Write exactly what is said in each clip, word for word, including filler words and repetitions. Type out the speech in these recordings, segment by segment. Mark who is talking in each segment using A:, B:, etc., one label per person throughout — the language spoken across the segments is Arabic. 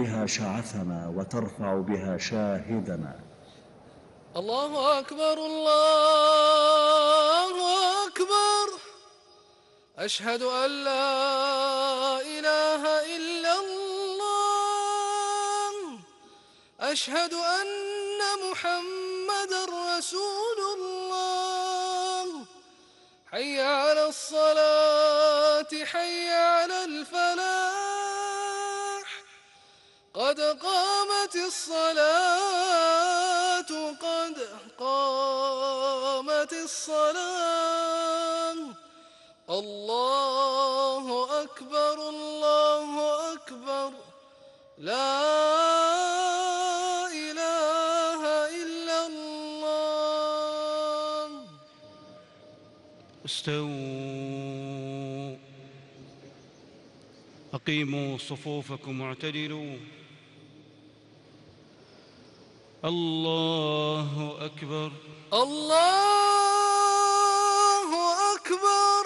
A: بها شعثنا وترفع بها شاهدنا.
B: الله أكبر الله أكبر، أشهد أن لا إله إلا الله، أشهد أن محمدًا رسول الله. حي على الصلاة حي على الفلاح، قد قامت الصلاة قد قامت الصلاة. الله أكبر الله أكبر، لا إله إلا الله.
C: استووا، أقيموا صفوفكم واعتدلوا. الله أكبر
B: الله أكبر.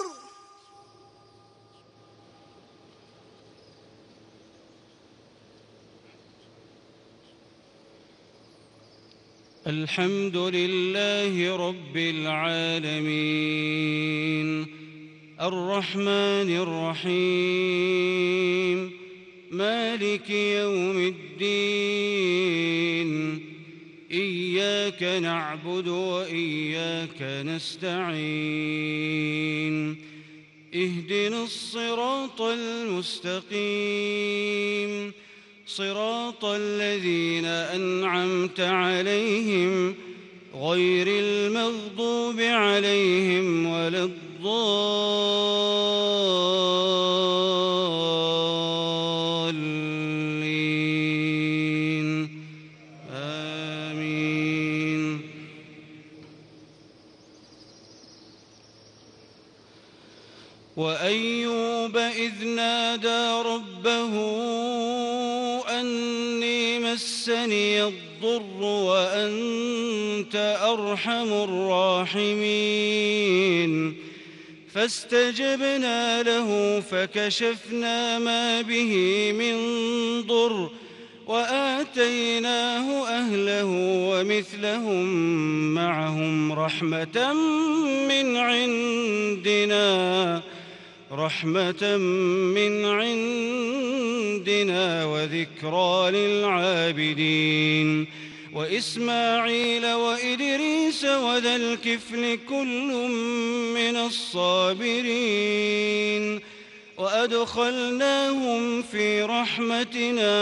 C: الحمد لله رب العالمين، الرحمن الرحيم، مالك يوم الدين. إياك نعبد وإياك نستعين، اهدنا الصراط المستقيم، صراط الذين أنعمت عليهم غير المغضوب عليهم ولا الضالين، آمين. وأيوب إذ نادى ربه أني مسني الضر وأنت أرحم الراحمين، فاستجبنا له فكشفنا ما به من ضر وآتيناه أهله ومثلهم معهم رحمة من عندنا رحمة من عندنا وذكرى للعابدين. وإسماعيل وإدريس وذا الكفل كل من الصابرين، وأدخلناهم في رحمتنا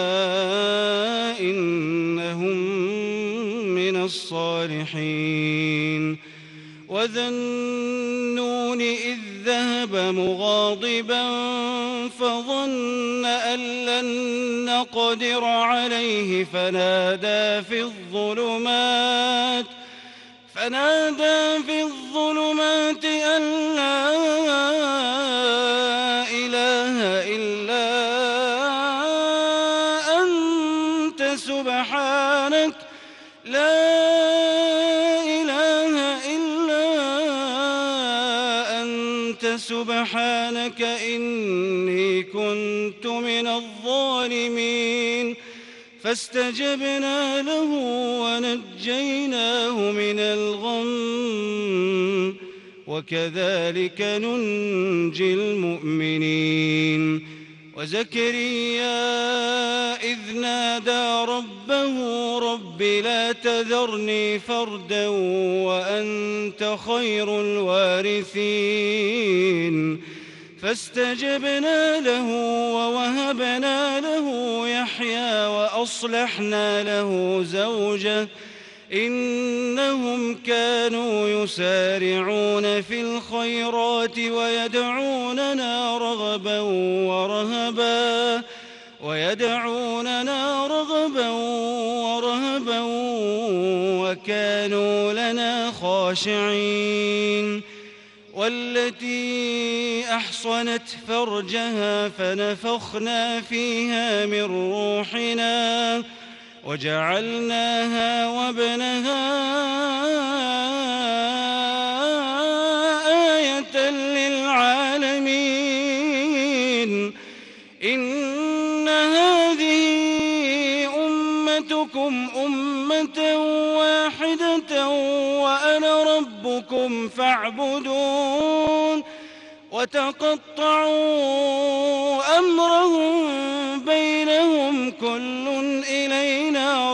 C: إنهم من الصالحين. وذا النون إذ ذهب مغاضبا فظن أن لن نقدر عليه فنادى في الظلمات فنادى في الظلمات أن لا إله إلا أنت سبحانك لا سبحانك إني كنت من الظالمين. فاستجبنا له ونجيناه من الغم، وكذلك ننجي المؤمنين. وزكريا إذ نادى ربه رب لا تذرني فردا وأنت خير الوارثين، فاستجبنا له ووهبنا له يحيى وأصلحنا له زوجه إنهم كانوا يسارعون في الخيرات ويدعوننا رغبا ورهبا ويدعوننا رغبا ورهبا وكانوا لنا خاشعين. والتي أحصنت فرجها فنفخنا فيها من روحنا وجعلناها وابنها آية للعالمين. إن هذه جئتكم أمة واحدة وأنا ربكم فاعبدون وتقطعوا أمرهم بينهم كل إلينا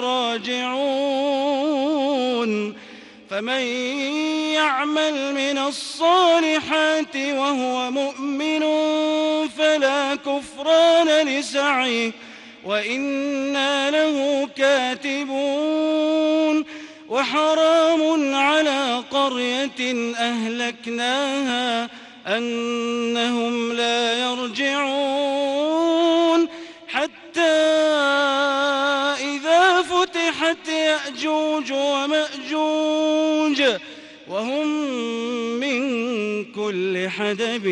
C: راجعون فمن يعمل من الصالحات وهو مؤمن فلا كفران لسعيه وإنا له كاتبون وحرام على قرية أهلكناها أنهم لا يرجعون حتى إذا فتحت يأجوج ومأجوج وهم من كل حدب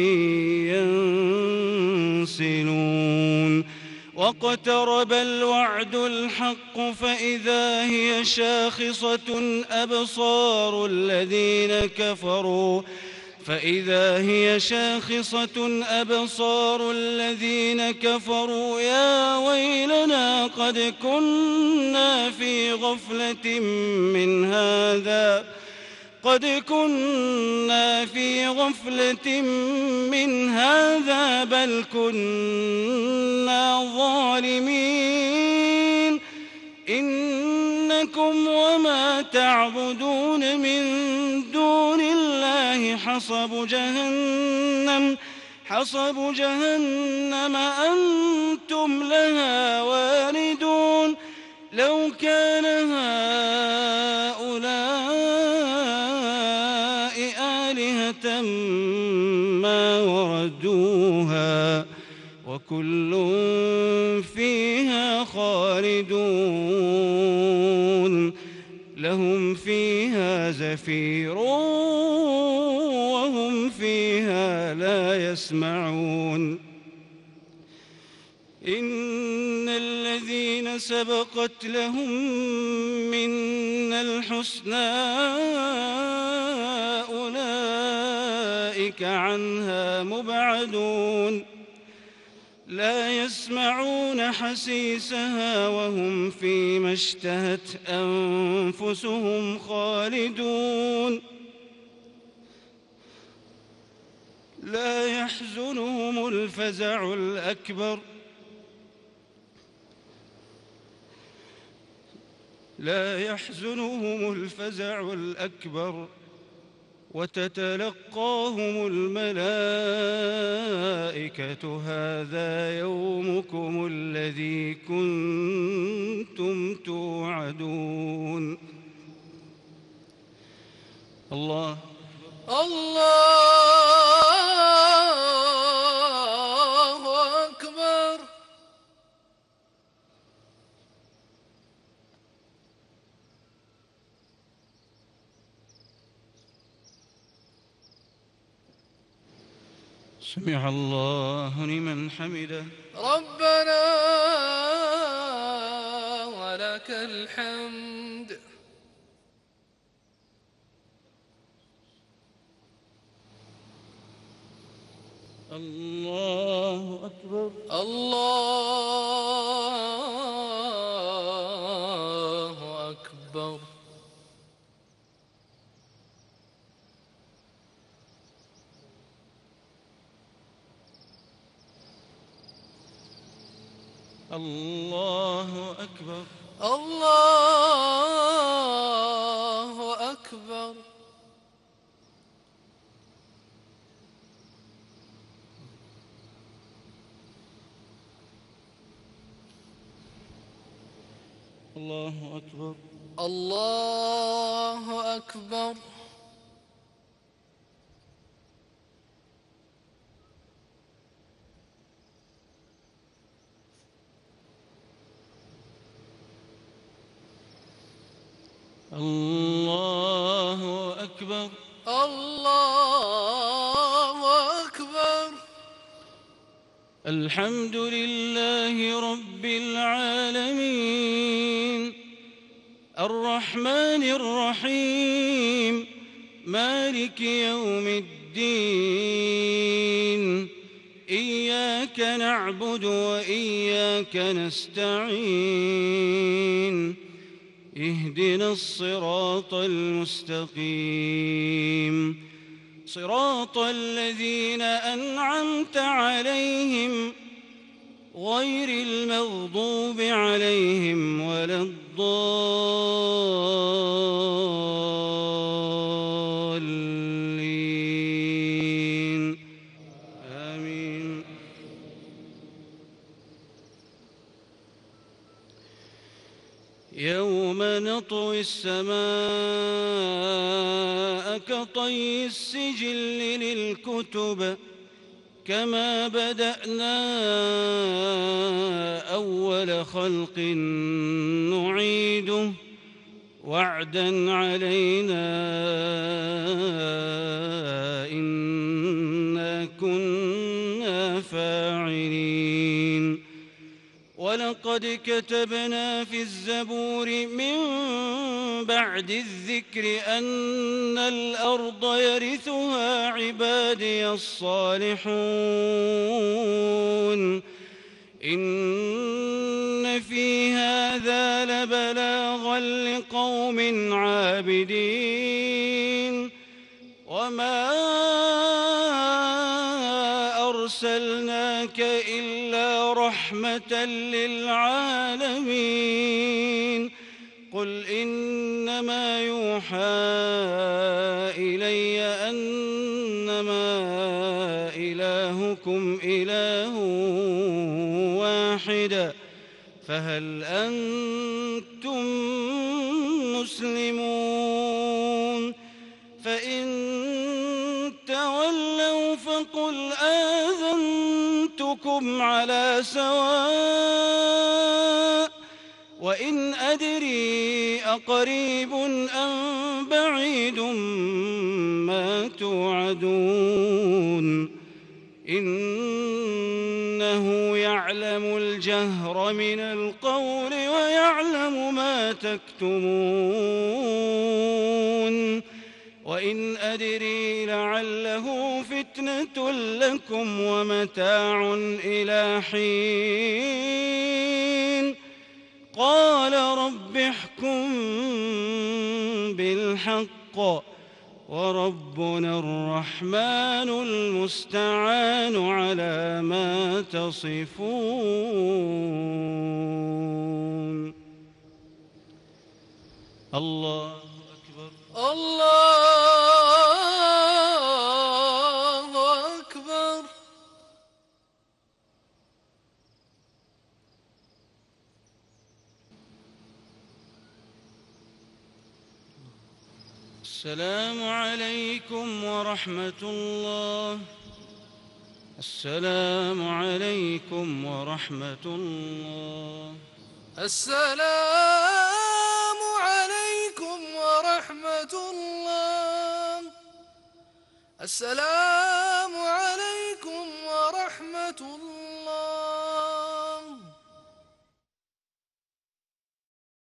C: ينسلون واقترب الوعد الحق فإذا هي شاخصة أبصار الذين كفروا فإذا هي شاخصة أبصار الذين كفروا يا ويلنا قد كنا في غفلة من هذا قد كنا في غفلة من هذا بل كنا ظالمين إنكم وما تعبدون من دون الله حصب جهنم حصب جهنم أنتم لها واردون لو كان هؤلاء آلهة ما وردوها وكل فيها خالدون لهم فيها زفير وهم فيها لا يسمعون إن الذين سبقت لهم منا الحسنى أولئك عنها مبعدون لا يسمعون حسيسها وهم فيما اشتهت أنفسهم خالدون لا يحزنهم الفزع الأكبر لا يحزنهم الفزع الأكبر وتتلقاهم الملائكة هذا يومكم الذي كنتم توعدون الله
B: الله أكبر
C: سمع الله لمن حمده
B: ربنا ولك الحمد
C: الله أكبر
B: الله أكبر
C: الله أكبر
B: الله أكبر
C: الله أكبر
B: الله أكبر
C: الله أكبر
B: الله أكبر
C: الحمد لله رب العالمين الرحمن الرحيم مالك يوم الدين إياك نعبد وإياك نستعين اهدنا الصراط المستقيم صراط الذين أنعمت عليهم غير المغضوب عليهم ولا الضالين آمين. يوم نطوي السماء كطي السجل للكتب كما بدأنا أول خلق نعيده وعدا علينا إنا كنا فاعلين. ولقد كتبنا في الزبور من بعد الذكر أن الأرض يرثها عبادي الصالحون إن في هذا لبلاغا لقوم عابدين. وما أرسلناك إلا رحمة للعالمين. قل إنما يوحى إلي أنما إلهكم إله واحد فهل أنتم مسلمون؟ فإن تولوا فقل آذنتكم على سواء وإن أدري أقريب أم بعيد ما توعدون إنه يعلم الجهر من القول ويعلم ما تكتمون. وإن أدري لعله فتنة لكم ومتاع إلى حين. قال رب احكم بالحق وربنا الرحمن المستعان على ما تصفون. الله أكبر.
B: الله أكبر.
C: السلام عليكم ورحمة الله. السلام عليكم ورحمة الله.
B: السلام عليكم ورحمة الله. السلام عليكم ورحمة الله.